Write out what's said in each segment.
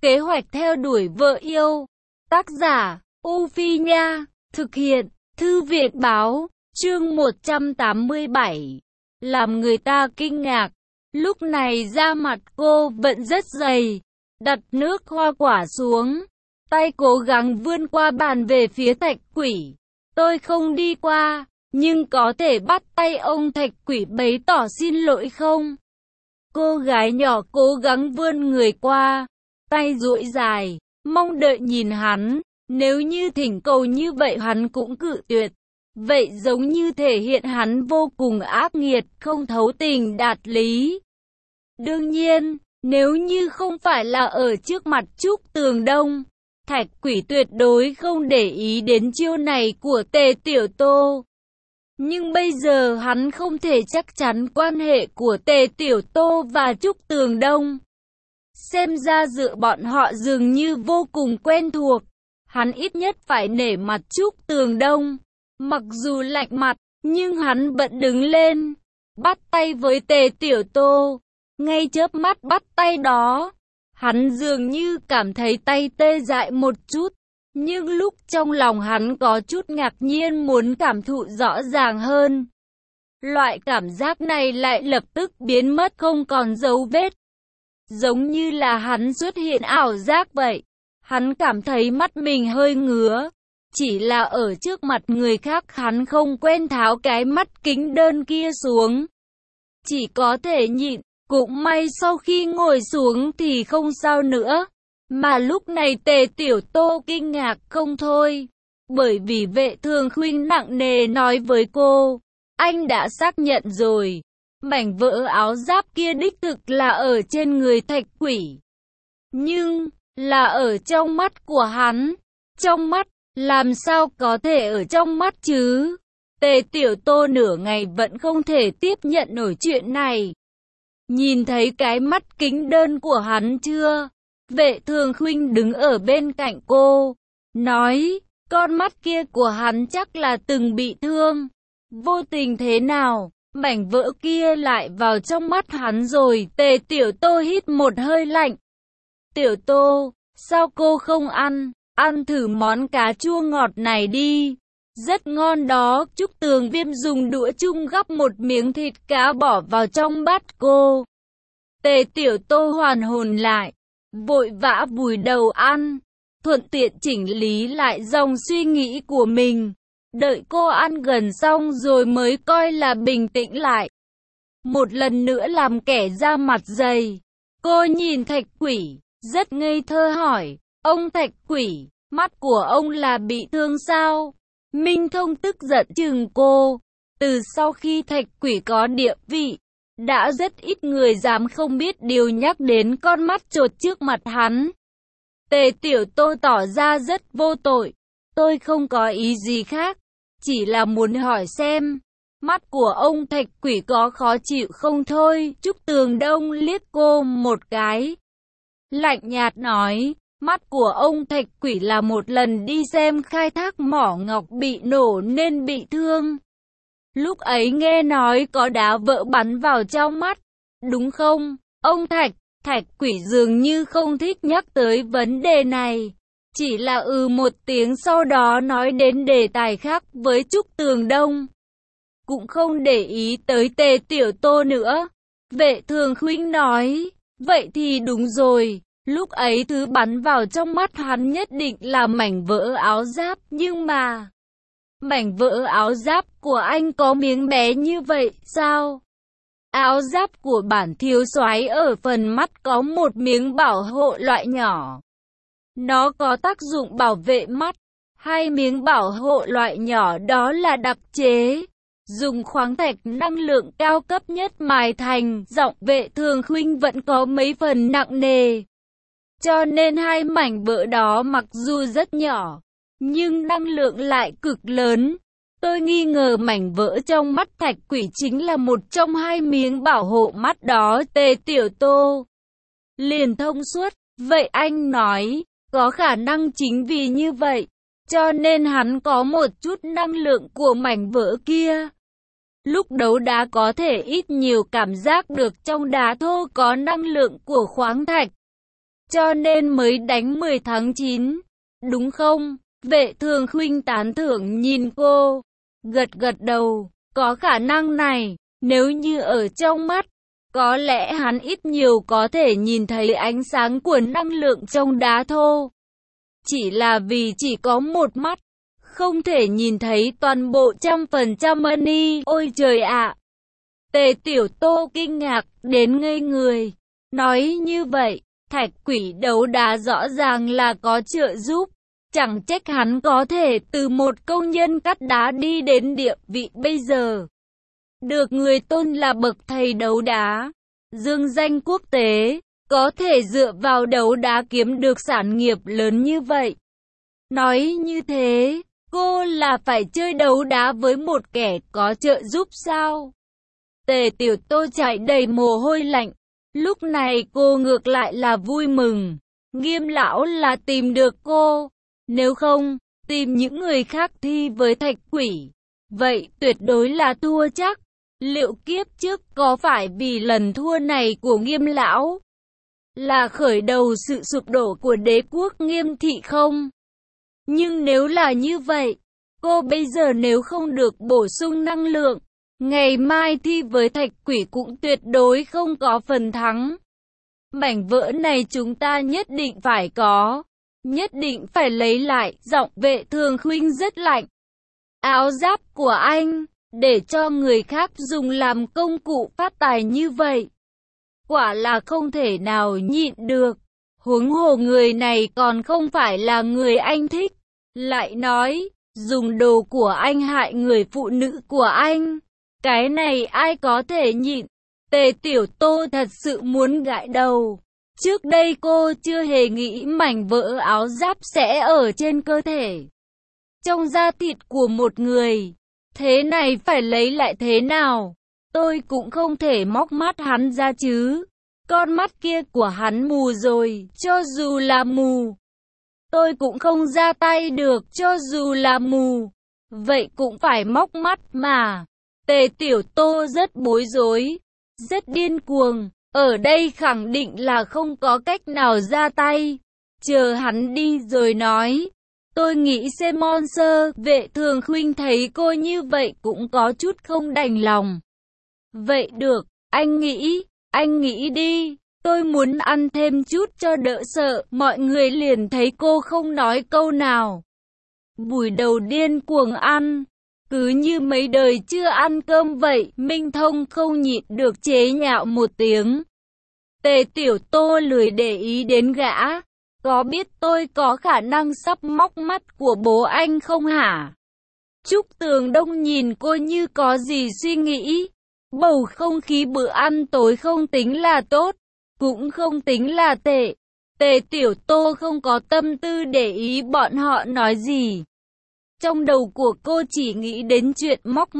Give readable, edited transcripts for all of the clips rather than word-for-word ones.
Kế hoạch theo đuổi vợ yêu. Tác giả, U Phi Nha. Thực hiện, Thư viện Báo. Chương 187. Làm người ta kinh ngạc. Lúc này da mặt cô vẫn rất dày. Đặt nước hoa quả xuống. Tay cố gắng vươn qua bàn về phía Thạch Quỷ. Tôi không đi qua, nhưng có thể bắt tay ông Thạch Quỷ bày tỏ xin lỗi không? Cô gái nhỏ cố gắng vươn người qua, tay duỗi dài, mong đợi nhìn hắn. Nếu như thỉnh cầu như vậy hắn cũng cự tuyệt. Vậy giống như thể hiện hắn vô cùng ác nghiệt, không thấu tình đạt lý. Đương nhiên, nếu như không phải là ở trước mặt Trúc Tường Đông, Thạch Quỷ tuyệt đối không để ý đến chiêu này của Tề Tiểu Tô. Nhưng bây giờ hắn không thể chắc chắn quan hệ của Tề Tiểu Tô và Trúc Tường Đông. Xem ra giữa bọn họ dường như vô cùng quen thuộc. Hắn ít nhất phải nể mặt Trúc Tường Đông. Mặc dù lạnh mặt, nhưng hắn vẫn đứng lên, bắt tay với Tề Tiểu Tô. Ngay chớp mắt bắt tay đó, hắn dường như cảm thấy tay tê dại một chút. Nhưng lúc trong lòng hắn có chút ngạc nhiên muốn cảm thụ rõ ràng hơn. Loại cảm giác này lại lập tức biến mất không còn dấu vết. Giống như là hắn xuất hiện ảo giác vậy. Hắn cảm thấy mắt mình hơi ngứa. Chỉ là ở trước mặt người khác hắn không quen tháo cái mắt kính đơn kia xuống. Chỉ có thể nhịn. Cũng may sau khi ngồi xuống thì không sao nữa. Mà lúc này Tề Tiểu Tô kinh ngạc không thôi. Bởi vì Vệ Thường Khuynh nặng nề nói với cô, anh đã xác nhận rồi. Mảnh vỡ áo giáp kia đích thực là ở trên người Thạch Quỷ. Nhưng, là ở trong mắt của hắn. Trong mắt, làm sao có thể ở trong mắt chứ? Tề Tiểu Tô nửa ngày vẫn không thể tiếp nhận nổi chuyện này. Nhìn thấy cái mắt kính đơn của hắn chưa? Vệ Thường Khuynh đứng ở bên cạnh cô, nói, con mắt kia của hắn chắc là từng bị thương. Vô tình thế nào, mảnh vỡ kia lại vào trong mắt hắn rồi. Tề Tiểu Tô hít một hơi lạnh. Tiểu Tô, sao cô không ăn? Ăn thử món cá chua ngọt này đi. Rất ngon đó. Trúc Tường Viêm dùng đũa chung gắp một miếng thịt cá bỏ vào trong bát cô. Tề Tiểu Tô hoàn hồn lại, vội vã vùi đầu ăn, thuận tiện chỉnh lý lại dòng suy nghĩ của mình. Đợi cô ăn gần xong rồi mới coi là bình tĩnh lại. Một lần nữa làm kẻ da mặt dày, cô nhìn Thạch Quỷ, rất ngây thơ hỏi, ông Thạch Quỷ, mắt của ông là bị thương sao? Minh Thông tức giận chừng cô. Từ sau khi Thạch Quỷ có địa vị, đã rất ít người dám không biết điều nhắc đến con mắt chột trước mặt hắn. Tề Tiểu Tô tỏ ra rất vô tội. Tôi không có ý gì khác, chỉ là muốn hỏi xem, mắt của ông Thạch Quỷ có khó chịu không thôi. Trúc Tường Đông liếc cô một cái, lạnh nhạt nói, mắt của ông Thạch Quỷ là một lần đi xem khai thác mỏ ngọc bị nổ nên bị thương. Lúc ấy nghe nói có đá vỡ bắn vào trong mắt, đúng không? Ông Thạch Quỷ dường như không thích nhắc tới vấn đề này. Chỉ là một tiếng sau đó nói đến đề tài khác với Trúc Tường Đông. Cũng không để ý tới Tề Tiểu Tô nữa. Vệ Thường Khuynh nói, vậy thì đúng rồi. Lúc ấy thứ bắn vào trong mắt hắn nhất định là mảnh vỡ áo giáp. Nhưng mà, mảnh vỡ áo giáp của anh có miếng bé như vậy sao? Áo giáp của bản thiếu soái ở phần mắt có một miếng bảo hộ loại nhỏ. Nó có tác dụng bảo vệ mắt. Hai miếng bảo hộ loại nhỏ đó là đặc chế, dùng khoáng thạch năng lượng cao cấp nhất mài thành. Giọng Vệ Thường Khuynh vẫn có mấy phần nặng nề. Cho nên hai mảnh vỡ đó mặc dù rất nhỏ, nhưng năng lượng lại cực lớn. Tôi nghi ngờ mảnh vỡ trong mắt Thạch Quỷ chính là một trong hai miếng bảo hộ mắt đó. Tề Tiểu Tô liền thông suốt. Vậy anh nói, có khả năng chính vì như vậy, cho nên hắn có một chút năng lượng của mảnh vỡ kia. Lúc đấu đá có thể ít nhiều cảm giác được trong đá thô có năng lượng của khoáng thạch. cho nên mới đánh 10 tháng 9, đúng không? Vệ Thường Khuynh tán thưởng nhìn cô, gật gật đầu, có khả năng này, nếu như ở trong mắt, có lẽ hắn ít nhiều có thể nhìn thấy ánh sáng của năng lượng trong đá thô. Chỉ là vì chỉ có một mắt, không thể nhìn thấy toàn bộ 100% money. Ôi trời ạ! Tề Tiểu Tô kinh ngạc đến ngây người. Nói như vậy, thạch quỷ đấu đá rõ ràng là có trợ giúp. Chẳng trách hắn có thể từ một công nhân cắt đá đi đến địa vị bây giờ. Được người tôn là bậc thầy đấu đá, dương danh quốc tế, có thể dựa vào đấu đá kiếm được sản nghiệp lớn như vậy. Nói như thế, cô là phải chơi đấu đá với một kẻ có trợ giúp sao? Tề Tiểu Tô chảy đầy mồ hôi lạnh. Lúc này cô ngược lại là vui mừng. Nghiêm lão là tìm được cô. Nếu không, tìm những người khác thi với thạch quỷ. Vậy tuyệt đối là thua chắc. Liệu kiếp trước có phải vì lần thua này của Nghiêm lão là khởi đầu sự sụp đổ của đế quốc Nghiêm thị không? Nhưng nếu là như vậy, cô bây giờ nếu không được bổ sung năng lượng, ngày mai thi với thạch quỷ cũng tuyệt đối không có phần thắng. Mảnh vỡ này chúng ta nhất định phải có, nhất định phải lấy lại. Giọng Vệ Thường Khuynh rất lạnh. Áo giáp của anh, để cho người khác dùng làm công cụ phát tài như vậy, quả là không thể nào nhịn được. Huống hồ người này còn không phải là người anh thích. Lại nói, dùng đồ của anh hại người phụ nữ của anh, cái này ai có thể nhịn. Tề Tiểu Tô thật sự muốn gãi đầu. Trước đây cô chưa hề nghĩ mảnh vỡ áo giáp sẽ ở trên cơ thể, trong da thịt của một người. Thế này phải lấy lại thế nào? Tôi cũng không thể móc mắt hắn ra chứ. Con mắt kia của hắn mù rồi, cho dù là mù, tôi cũng không ra tay được, cho dù là mù. Vậy cũng phải móc mắt mà. Tề Tiểu Tô rất bối rối, rất điên cuồng. Ở đây khẳng định là không có cách nào ra tay. Chờ hắn đi rồi nói. Tôi nghĩ xem Monster. Vệ Thường Khuynh thấy cô như vậy cũng có chút không đành lòng. Vậy được, anh nghĩ đi. Tôi muốn ăn thêm chút cho đỡ sợ. Mọi người liền thấy cô không nói câu nào. Bùi đầu điên cuồng ăn. Cứ như mấy đời chưa ăn cơm vậy. Minh Thông không nhịn được chế nhạo một tiếng. Tề Tiểu Tô lười để ý đến gã. Có biết tôi có khả năng sắp móc mắt của bố anh không hả? Trúc Tường Đông nhìn cô như có gì suy nghĩ. Bầu không khí bữa ăn tối không tính là tốt, cũng không tính là tệ. Tề Tiểu Tô không có tâm tư để ý bọn họ nói gì. Trong đầu của cô chỉ nghĩ đến chuyện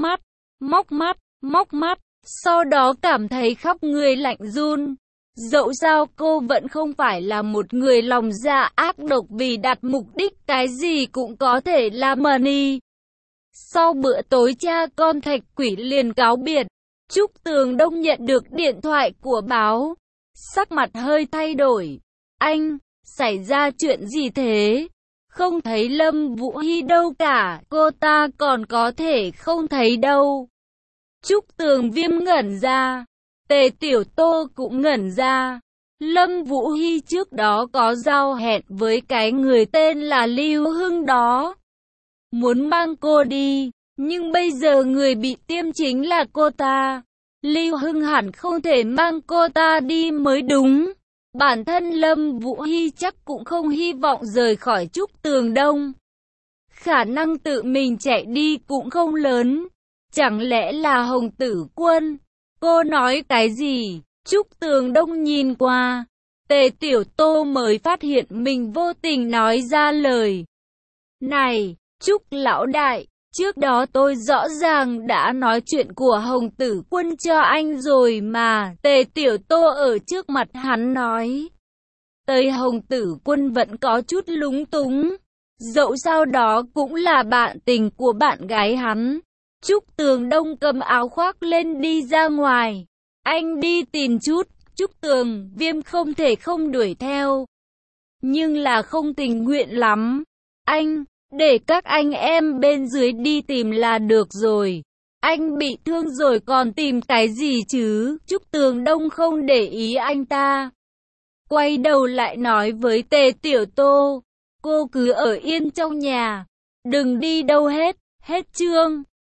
móc mắt, sau đó cảm thấy khắp người lạnh run. Dẫu sao cô vẫn không phải là một người lòng dạ ác độc vì đặt mục đích cái gì cũng có thể làm money. Sau bữa tối cha con thạch quỷ liền cáo biệt. Trúc Tường Đông nhận được điện thoại của báo. Sắc mặt hơi thay đổi. Anh, xảy ra chuyện gì thế? Không thấy Lâm Vũ Hy đâu cả, cô ta còn có thể không thấy đâu. Trúc Tường Viêm ngẩn ra. Tề Tiểu Tô cũng ngẩn ra. Lâm Vũ Hy trước đó có giao hẹn với cái người tên là Lưu Hưng đó, muốn mang cô đi, nhưng bây giờ người bị tiêm chính là cô ta. Lưu Hưng hẳn không thể mang cô ta đi mới đúng. Bản thân Lâm Vũ Hy chắc cũng không hy vọng rời khỏi Trúc Tường Đông. Khả năng tự mình chạy đi cũng không lớn. Chẳng lẽ là Hồng Tử Quân? Cô nói cái gì? Trúc Tường Đông nhìn qua. Tề Tiểu Tô mới phát hiện mình vô tình nói ra lời. Này, Trúc lão đại, trước đó tôi rõ ràng đã nói chuyện của Hồng Tử Quân cho anh rồi mà. Tề Tiểu Tô ở trước mặt hắn nói. Tề Hồng Tử Quân vẫn có chút lúng túng. Dẫu sao đó cũng là bạn tình của bạn gái hắn. Trúc Tường Đông cầm áo khoác lên đi ra ngoài. Anh đi tìm chút. Trúc Tường Viêm không thể không đuổi theo. nhưng là không tình nguyện lắm. Anh, để các anh em bên dưới đi tìm là được rồi. Anh bị thương rồi còn tìm cái gì chứ? Trúc Tường Đông không để ý anh ta. Quay đầu lại nói với Tề Tiểu Tô, cô cứ ở yên trong nhà, đừng đi đâu hết, hết chương.